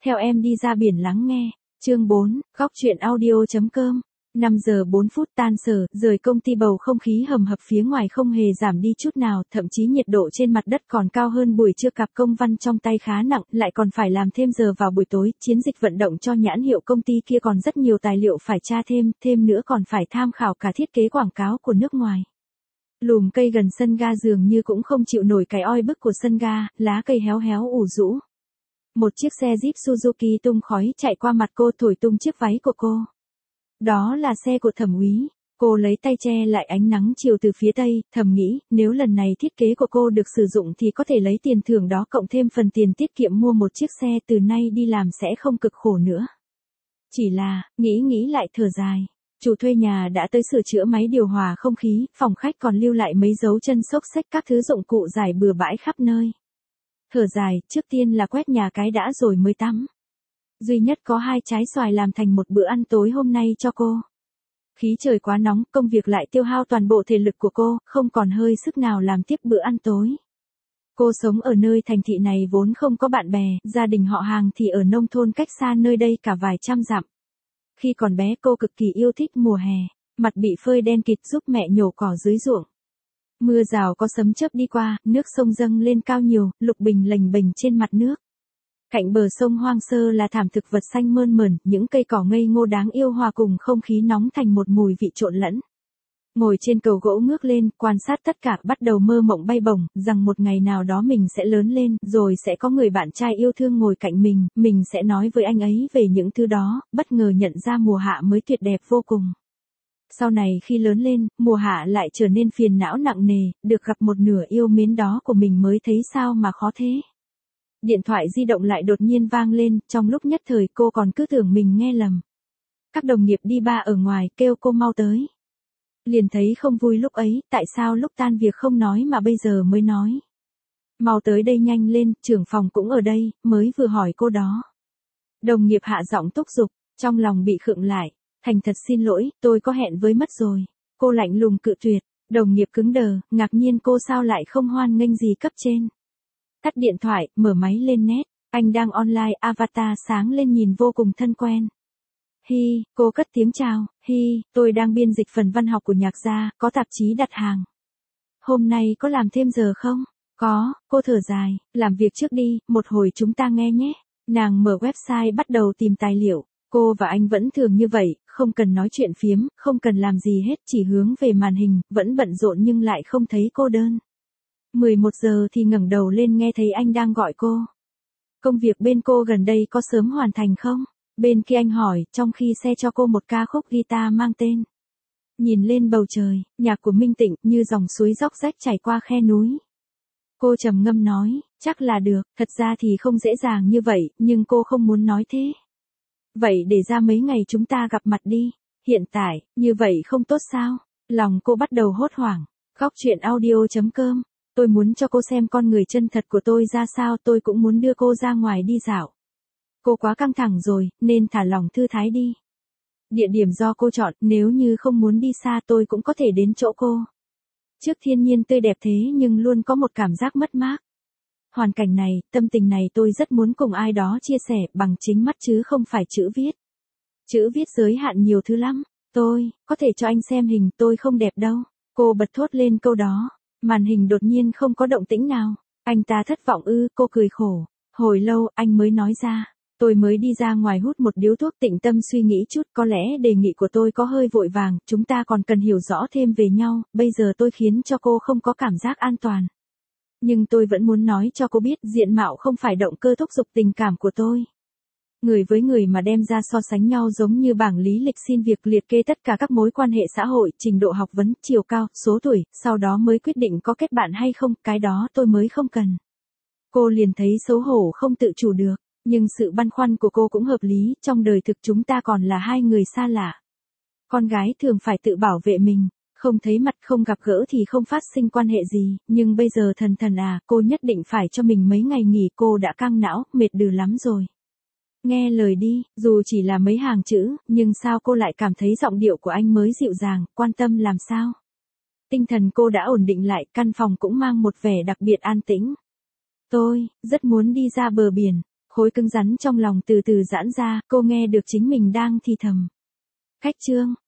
Theo em đi ra biển lắng nghe. Chương 4, góc chuyện audio.com. 5 giờ 4 phút tan sở, rời công ty bầu không khí hầm hập phía ngoài không hề giảm đi chút nào, thậm chí nhiệt độ trên mặt đất còn cao hơn buổi trưa. Cặp công văn trong tay khá nặng, lại còn phải làm thêm giờ vào buổi tối, chiến dịch vận động cho nhãn hiệu công ty kia còn rất nhiều tài liệu phải tra thêm nữa còn phải tham khảo cả thiết kế quảng cáo của nước ngoài. Lùm cây gần sân ga dường như cũng không chịu nổi cái oi bức của sân ga, lá cây héo héo ủ rũ. Một chiếc xe Jeep Suzuki tung khói chạy qua mặt cô thổi tung chiếc váy của cô. Đó là xe của Thẩm Úy. Cô lấy tay che lại ánh nắng chiều từ phía tây, thầm nghĩ, nếu lần này thiết kế của cô được sử dụng thì có thể lấy tiền thưởng đó cộng thêm phần tiền tiết kiệm mua một chiếc xe, từ nay đi làm sẽ không cực khổ nữa. Chỉ là, nghĩ lại thở dài. Chủ thuê nhà đã tới sửa chữa máy điều hòa không khí, phòng khách còn lưu lại mấy dấu chân xốc xếch các thứ dụng cụ rải bừa bãi khắp nơi. Thở dài, trước tiên là quét nhà cái đã rồi mới tắm. Duy nhất có 2 trái xoài làm thành một bữa ăn tối hôm nay cho cô. Khí trời quá nóng, công việc lại tiêu hao toàn bộ thể lực của cô, không còn hơi sức nào làm tiếp bữa ăn tối. Cô sống ở nơi thành thị này vốn không có bạn bè, gia đình họ hàng thì ở nông thôn cách xa nơi đây cả vài trăm dặm. Khi còn bé cô cực kỳ yêu thích mùa hè, mặt bị phơi đen kịt giúp mẹ nhổ cỏ dưới ruộng. Mưa rào có sấm chớp đi qua, nước sông dâng lên cao nhiều, lục bình lềnh bềnh trên mặt nước. Cạnh bờ sông hoang sơ là thảm thực vật xanh mơn mởn, những cây cỏ ngây ngô đáng yêu hòa cùng không khí nóng thành một mùi vị trộn lẫn. Ngồi trên cầu gỗ ngước lên, quan sát tất cả, bắt đầu mơ mộng bay bổng, rằng một ngày nào đó mình sẽ lớn lên, rồi sẽ có người bạn trai yêu thương ngồi cạnh mình sẽ nói với anh ấy về những thứ đó, bất ngờ nhận ra mùa hạ mới tuyệt đẹp vô cùng. Sau này khi lớn lên, mùa hạ lại trở nên phiền não nặng nề, được gặp một nửa yêu mến đó của mình mới thấy sao mà khó thế. Điện thoại di động lại đột nhiên vang lên, trong lúc nhất thời cô còn cứ tưởng mình nghe lầm. Các đồng nghiệp đi ba ở ngoài kêu cô mau tới. Liền thấy không vui lúc ấy, tại sao lúc tan việc không nói mà bây giờ mới nói. Mau tới đây nhanh lên, trưởng phòng cũng ở đây, mới vừa hỏi cô đó. Đồng nghiệp hạ giọng thúc giục, trong lòng bị khựng lại. Thành thật xin lỗi, tôi có hẹn với mất rồi. Cô lạnh lùng cự tuyệt, đồng nghiệp cứng đờ, ngạc nhiên cô sao lại không hoan nghênh gì cấp trên. Tắt điện thoại, mở máy lên nét, anh đang online, avatar sáng lên nhìn vô cùng thân quen. Hi, cô cất tiếng chào, hi, tôi đang biên dịch phần văn học của nhạc gia, có tạp chí đặt hàng. Hôm nay có làm thêm giờ không? Có, cô thở dài, làm việc trước đi, một hồi chúng ta nghe nhé. Nàng mở website bắt đầu tìm tài liệu. Cô và anh vẫn thường như vậy, không cần nói chuyện phiếm, không cần làm gì hết, chỉ hướng về màn hình, vẫn bận rộn nhưng lại không thấy cô đơn. 11 giờ thì ngẩng đầu lên nghe thấy anh đang gọi cô. Công việc bên cô gần đây có sớm hoàn thành không? Bên kia anh hỏi, trong khi xe cho cô một ca khúc guitar mang tên. Nhìn lên bầu trời, nhạc của Minh Tịnh như dòng suối róc rách chảy qua khe núi. Cô trầm ngâm nói, chắc là được, thật ra thì không dễ dàng như vậy, nhưng cô không muốn nói thế. Vậy để ra mấy ngày chúng ta gặp mặt đi. Hiện tại, như vậy không tốt sao? Lòng cô bắt đầu hốt hoảng. Góc chuyện audio.com. Tôi muốn cho cô xem con người chân thật của tôi ra sao, tôi cũng muốn đưa cô ra ngoài đi dạo. Cô quá căng thẳng rồi, nên thả lòng thư thái đi. Địa điểm do cô chọn, nếu như không muốn đi xa tôi cũng có thể đến chỗ cô. Trước thiên nhiên tươi đẹp thế nhưng luôn có một cảm giác mất mát. Hoàn cảnh này, tâm tình này tôi rất muốn cùng ai đó chia sẻ bằng chính mắt chứ không phải chữ viết. Chữ viết giới hạn nhiều thứ lắm. Tôi, có thể cho anh xem hình, tôi không đẹp đâu. Cô bật thốt lên câu đó. Màn hình đột nhiên không có động tĩnh nào. Anh ta thất vọng ư, cô cười khổ. Hồi lâu, anh mới nói ra. Tôi mới đi ra ngoài hút một điếu thuốc tĩnh tâm suy nghĩ chút, có lẽ đề nghị của tôi có hơi vội vàng, chúng ta còn cần hiểu rõ thêm về nhau, bây giờ tôi khiến cho cô không có cảm giác an toàn. Nhưng tôi vẫn muốn nói cho cô biết diện mạo không phải động cơ thúc giục tình cảm của tôi. Người với người mà đem ra so sánh nhau giống như bảng lý lịch xin việc liệt kê tất cả các mối quan hệ xã hội, trình độ học vấn, chiều cao, số tuổi, sau đó mới quyết định có kết bạn hay không, cái đó tôi mới không cần. Cô liền thấy xấu hổ không tự chủ được, nhưng sự băn khoăn của cô cũng hợp lý, trong đời thực chúng ta còn là 2 người xa lạ. Con gái thường phải tự bảo vệ mình. Không thấy mặt không gặp gỡ thì không phát sinh quan hệ gì, nhưng bây giờ thần cô nhất định phải cho mình mấy ngày nghỉ, cô đã căng não, mệt đừ lắm rồi. Nghe lời đi, dù chỉ là mấy hàng chữ, nhưng sao cô lại cảm thấy giọng điệu của anh mới dịu dàng, quan tâm làm sao? Tinh thần cô đã ổn định lại, căn phòng cũng mang một vẻ đặc biệt an tĩnh. Tôi, rất muốn đi ra bờ biển. Khối cứng rắn trong lòng từ từ giãn ra, cô nghe được chính mình đang thì thầm. Khách trương,